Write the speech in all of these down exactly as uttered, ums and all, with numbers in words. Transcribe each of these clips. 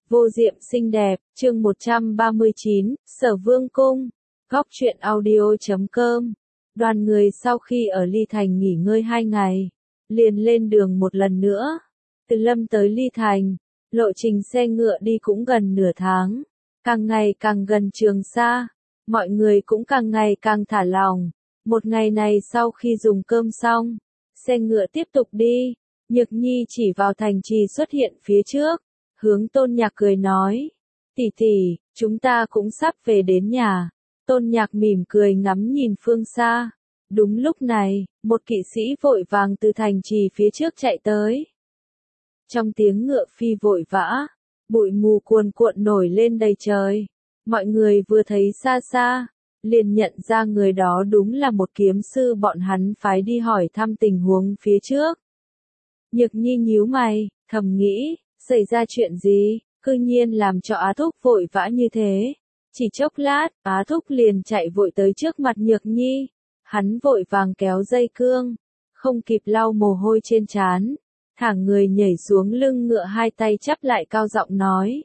Vô diệm xinh đẹp, chương một trăm ba mươi chín, Sở Vương Cung, góc truyện audio chấm com. Đoàn người sau khi ở Ly Thành nghỉ ngơi hai ngày, liền lên đường một lần nữa. Từ Lâm tới Ly Thành, lộ trình xe ngựa đi cũng gần nửa tháng, càng ngày càng gần Trường Sa, mọi người cũng càng ngày càng thả lỏng. Một ngày này sau khi dùng cơm xong, xe ngựa tiếp tục đi, Nhược Nhi chỉ vào thành trì xuất hiện phía trước, hướng Tôn Nhạc cười nói, tỷ tỷ, chúng ta cũng sắp về đến nhà. Tôn Nhạc mỉm cười ngắm nhìn phương xa. Đúng lúc này, một kỵ sĩ vội vàng từ thành trì phía trước chạy tới. Trong tiếng ngựa phi vội vã, bụi mù cuồn cuộn nổi lên đầy trời. Mọi người vừa thấy xa xa, liền nhận ra người đó đúng là một kiếm sư bọn hắn phái đi hỏi thăm tình huống phía trước. Nhược Nhi nhíu mày, thầm nghĩ, xảy ra chuyện gì, cư nhiên làm cho Á Thúc vội vã như thế. Chỉ chốc lát, Á Thúc liền chạy vội tới trước mặt Nhược Nhi. Hắn vội vàng kéo dây cương, không kịp lau mồ hôi trên trán, thẳng người nhảy xuống lưng ngựa, hai tay chắp lại cao giọng nói.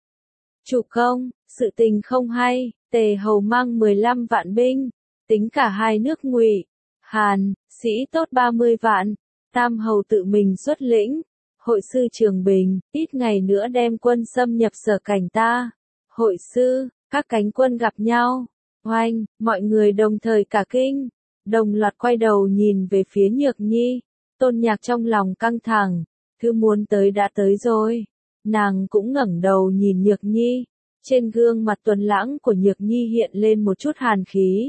Chủ công, sự tình không hay, Tề Hầu mang mười lăm vạn binh, tính cả hai nước Ngụy, Hàn, sĩ tốt ba mươi vạn, Tam Hầu tự mình xuất lĩnh. Hội sư Trường Bình, ít ngày nữa đem quân xâm nhập Sở Cảnh ta. Hội sư, các cánh quân gặp nhau. Oanh, mọi người đồng thời cả kinh, đồng loạt quay đầu nhìn về phía Nhược Nhi. Tôn Nhạc trong lòng căng thẳng, thứ muốn tới đã tới rồi. Nàng cũng ngẩng đầu nhìn Nhược Nhi, trên gương mặt tuấn lãng của Nhược Nhi hiện lên một chút hàn khí.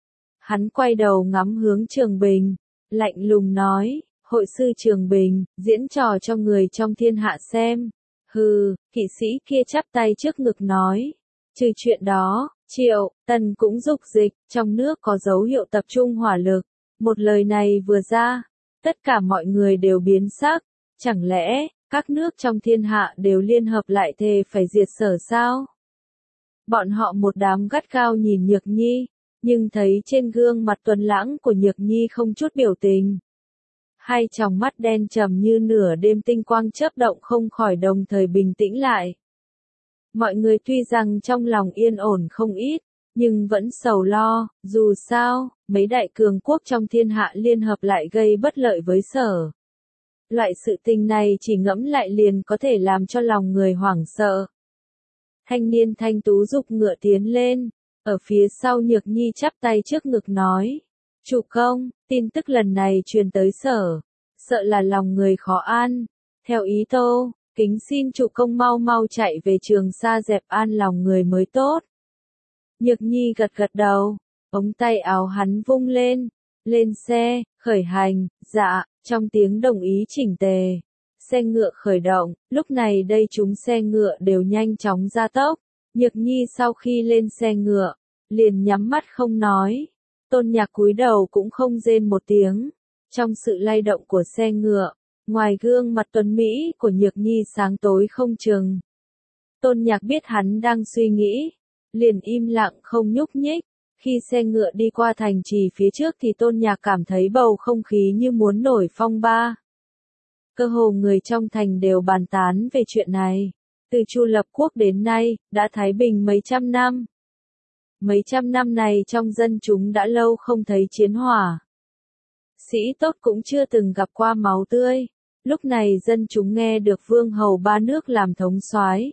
Hắn quay đầu ngắm hướng Trường Bình, lạnh lùng nói. Hội sư Trường Bình, diễn trò cho người trong thiên hạ xem. Hừ, kỵ sĩ kia chắp tay trước ngực nói. Trừ chuyện đó, Triệu, Tần cũng dục dịch, trong nước có dấu hiệu tập trung hỏa lực. Một lời này vừa ra, tất cả mọi người đều biến sắc. Chẳng lẽ, các nước trong thiên hạ đều liên hợp lại thề phải diệt Sở sao? Bọn họ một đám gắt gao nhìn Nhược Nhi, nhưng thấy trên gương mặt tuấn lãng của Nhược Nhi không chút biểu tình. Hai tròng mắt đen trầm như nửa đêm tinh quang chớp động không khỏi đồng thời bình tĩnh lại. Mọi người tuy rằng trong lòng yên ổn không ít, nhưng vẫn sầu lo, dù sao, mấy đại cường quốc trong thiên hạ liên hợp lại gây bất lợi với Sở. Loại sự tình này chỉ ngẫm lại liền có thể làm cho lòng người hoảng sợ. Thanh niên thanh tú dục ngựa tiến lên, ở phía sau Nhược Nhi chắp tay trước ngực nói. Chủ công, tin tức lần này truyền tới Sở, sợ là lòng người khó an. Theo ý Tô, kính xin chủ công mau mau chạy về Trường Sa dẹp an lòng người mới tốt. Nhược Nhi gật gật đầu, ống tay áo hắn vung lên, lên xe, khởi hành, dạ, trong tiếng đồng ý chỉnh tề. Xe ngựa khởi động, lúc này đây chúng xe ngựa đều nhanh chóng gia tốc. Nhược Nhi sau khi lên xe ngựa, liền nhắm mắt không nói. Tôn Nhạc cúi đầu cũng không rên một tiếng. Trong sự lay động của xe ngựa, ngoài gương mặt tuấn Mỹ của Nhược Nhi sáng tối không chừng. Tôn Nhạc biết hắn đang suy nghĩ, liền im lặng không nhúc nhích. Khi xe ngựa đi qua thành trì phía trước thì Tôn Nhạc cảm thấy bầu không khí như muốn nổi phong ba. Cơ hồ người trong thành đều bàn tán về chuyện này. Từ Chu lập quốc đến nay, đã thái bình mấy trăm năm. Mấy trăm năm này trong dân chúng đã lâu không thấy chiến hỏa. Sĩ tốt cũng chưa từng gặp qua máu tươi. Lúc này dân chúng nghe được vương hầu ba nước làm thống soái,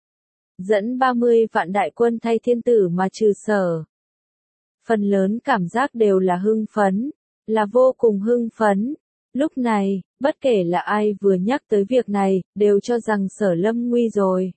dẫn ba mươi vạn đại quân thay thiên tử mà trừ Sở. Phần lớn cảm giác đều là hưng phấn, là vô cùng hưng phấn. Lúc này, bất kể là ai vừa nhắc tới việc này, đều cho rằng Sở lâm nguy rồi.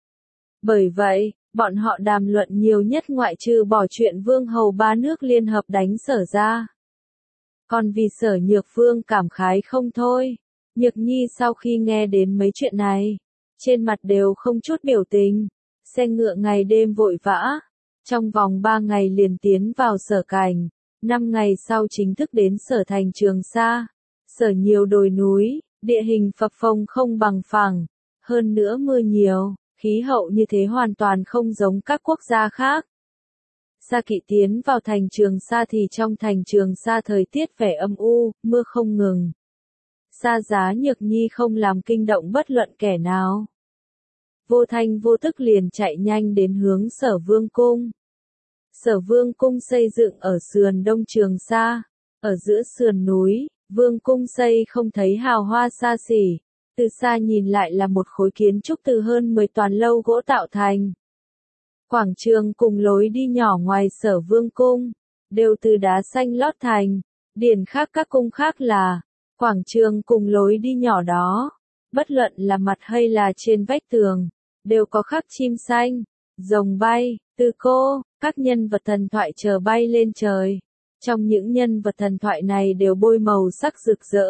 Bởi vậy, bọn họ đàm luận nhiều nhất ngoại trừ bỏ chuyện vương hầu ba nước liên hợp đánh Sở ra. Còn vì Sở Nhược Vương cảm khái không thôi. Nhược Nhi sau khi nghe đến mấy chuyện này, trên mặt đều không chút biểu tình. Xe ngựa ngày đêm vội vã, trong vòng ba ngày liền tiến vào Sở Cảnh, năm ngày sau chính thức đến Sở thành Trường Sa. Sở nhiều đồi núi, địa hình phập phồng không bằng phẳng, hơn nữa mưa nhiều, khí hậu như thế hoàn toàn không giống các quốc gia khác. Sa Kỵ tiến vào thành Trường Sa thì trong thành Trường Sa thời tiết vẻ âm u, mưa không ngừng. Sa Giá Nhược Nhi không làm kinh động bất luận kẻ nào. vô thanh vô tức liền chạy nhanh đến hướng Sở Vương cung. Sở Vương cung xây dựng ở sườn đông Trường Sa, ở giữa sườn núi, Vương cung xây không thấy hào hoa xa xỉ, từ xa nhìn lại là một khối kiến trúc từ hơn mười toàn lâu gỗ tạo thành. Quảng trường cùng lối đi nhỏ ngoài Sở Vương cung, đều từ đá xanh lót thành, điển khác các cung khác là, quảng trường cùng lối đi nhỏ đó, bất luận là mặt hay là trên vách tường, đều có khắc chim xanh, rồng bay, tư cô, các nhân vật thần thoại chờ bay lên trời. Trong những nhân vật thần thoại này đều bôi màu sắc rực rỡ.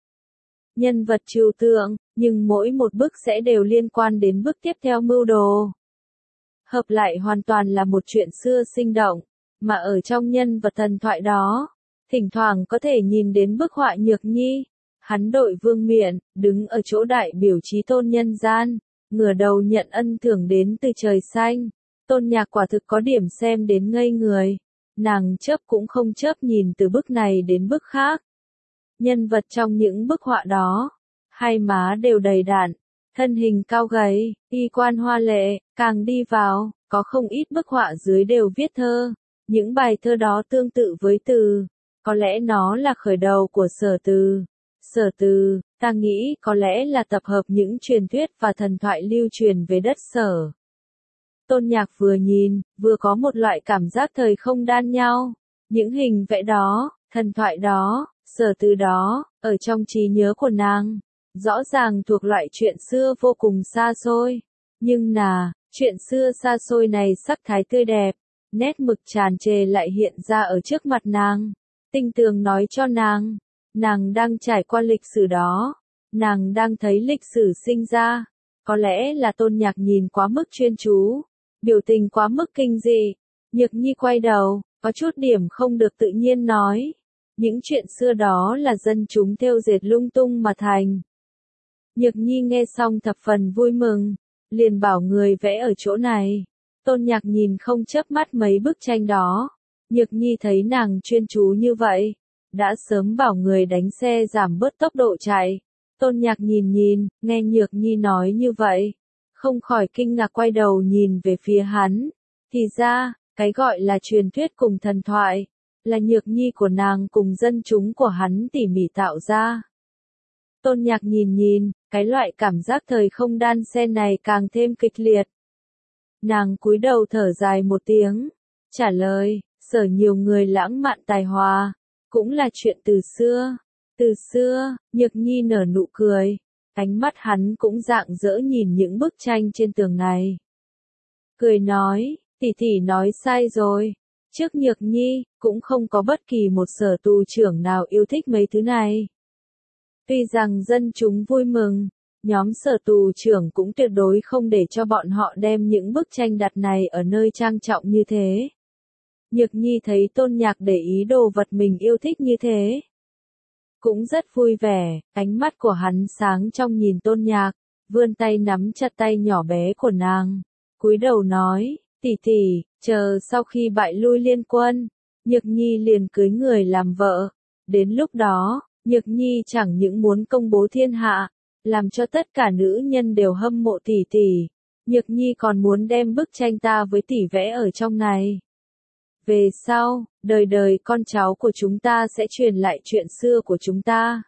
Nhân vật trừu tượng, nhưng mỗi một bức sẽ đều liên quan đến bức tiếp theo mưu đồ. Hợp lại hoàn toàn là một chuyện xưa sinh động, mà ở trong nhân vật thần thoại đó, thỉnh thoảng có thể nhìn đến bức họa Nhược Nhi. Hắn đội vương miện, đứng ở chỗ đại biểu chí tôn nhân gian, ngửa đầu nhận ân thưởng đến từ trời xanh. Tôn Nhạc quả thực có điểm xem đến ngây người. Nàng chớp cũng không chớp nhìn từ bức này đến bức khác. Nhân vật trong những bức họa đó, hai má đều đầy đặn, thân hình cao gầy, y quan hoa lệ, càng đi vào, có không ít bức họa dưới đều viết thơ. Những bài thơ đó tương tự với Từ, có lẽ nó là khởi đầu của Sở Từ. Sở Từ, ta nghĩ có lẽ là tập hợp những truyền thuyết và thần thoại lưu truyền về đất Sở. Tôn Nhạc vừa nhìn, vừa có một loại cảm giác thời không đan nhau. Những hình vẽ đó, thần thoại đó, Sở Từ đó, ở trong trí nhớ của nàng, rõ ràng thuộc loại chuyện xưa vô cùng xa xôi. Nhưng là, chuyện xưa xa xôi này sắc thái tươi đẹp, nét mực tràn trề lại hiện ra ở trước mặt nàng. Tinh tường nói cho nàng, nàng đang trải qua lịch sử đó, nàng đang thấy lịch sử sinh ra. Có lẽ là Tôn Nhạc nhìn quá mức chuyên chú, biểu tình quá mức kinh dị. Nhược Nhi quay đầu, có chút điểm không được tự nhiên nói. Những chuyện xưa đó là dân chúng thêu dệt lung tung mà thành. Nhược Nhi nghe xong thập phần vui mừng, liền bảo người vẽ ở chỗ này. Tôn Nhạc nhìn không chớp mắt mấy bức tranh đó. Nhược Nhi thấy nàng chuyên chú như vậy, đã sớm bảo người đánh xe giảm bớt tốc độ chạy. Tôn Nhạc nhìn nhìn, nghe Nhược Nhi nói như vậy, không khỏi kinh ngạc quay đầu nhìn về phía hắn. Thì ra, cái gọi là truyền thuyết cùng thần thoại, là Nhược Nhi của nàng cùng dân chúng của hắn tỉ mỉ tạo ra. Tôn Nhạc nhìn nhìn, cái loại cảm giác thời không đan xen này càng thêm kịch liệt. Nàng cúi đầu thở dài một tiếng, trả lời, Sở nhiều người lãng mạn tài hòa, cũng là chuyện từ xưa. Từ xưa, Nhược Nhi nở nụ cười, ánh mắt hắn cũng rạng rỡ nhìn những bức tranh trên tường này. Cười nói, tỷ tỷ nói sai rồi, trước Nhược Nhi, cũng không có bất kỳ một sở tù trưởng nào yêu thích mấy thứ này. Tuy rằng dân chúng vui mừng, nhóm sở tù trưởng cũng tuyệt đối không để cho bọn họ đem những bức tranh đặt này ở nơi trang trọng như thế. Nhược Nhi thấy Tôn Nhạc để ý đồ vật mình yêu thích như thế, cũng rất vui vẻ, ánh mắt của hắn sáng trong nhìn Tôn Nhạc, vươn tay nắm chặt tay nhỏ bé của nàng, cúi đầu nói, tỷ tỷ, chờ sau khi bại lui liên quân, Nhược Nhi liền cưới người làm vợ. Đến lúc đó, Nhược Nhi chẳng những muốn công bố thiên hạ, làm cho tất cả nữ nhân đều hâm mộ tỷ tỷ, Nhược Nhi còn muốn đem bức tranh ta với tỷ vẽ ở trong này. Về sau, đời đời con cháu của chúng ta sẽ truyền lại chuyện xưa của chúng ta.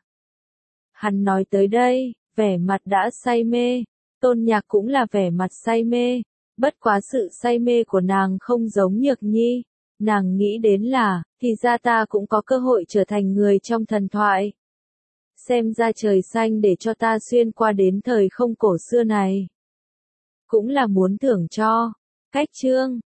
Hắn nói tới đây, vẻ mặt đã say mê, Tôn Nhạc cũng là vẻ mặt say mê, bất quá sự say mê của nàng không giống Nhược Nhi, nàng nghĩ đến là, thì ra ta cũng có cơ hội trở thành người trong thần thoại. Xem ra trời xanh để cho ta xuyên qua đến thời không cổ xưa này, cũng là muốn thưởng cho. Cách chương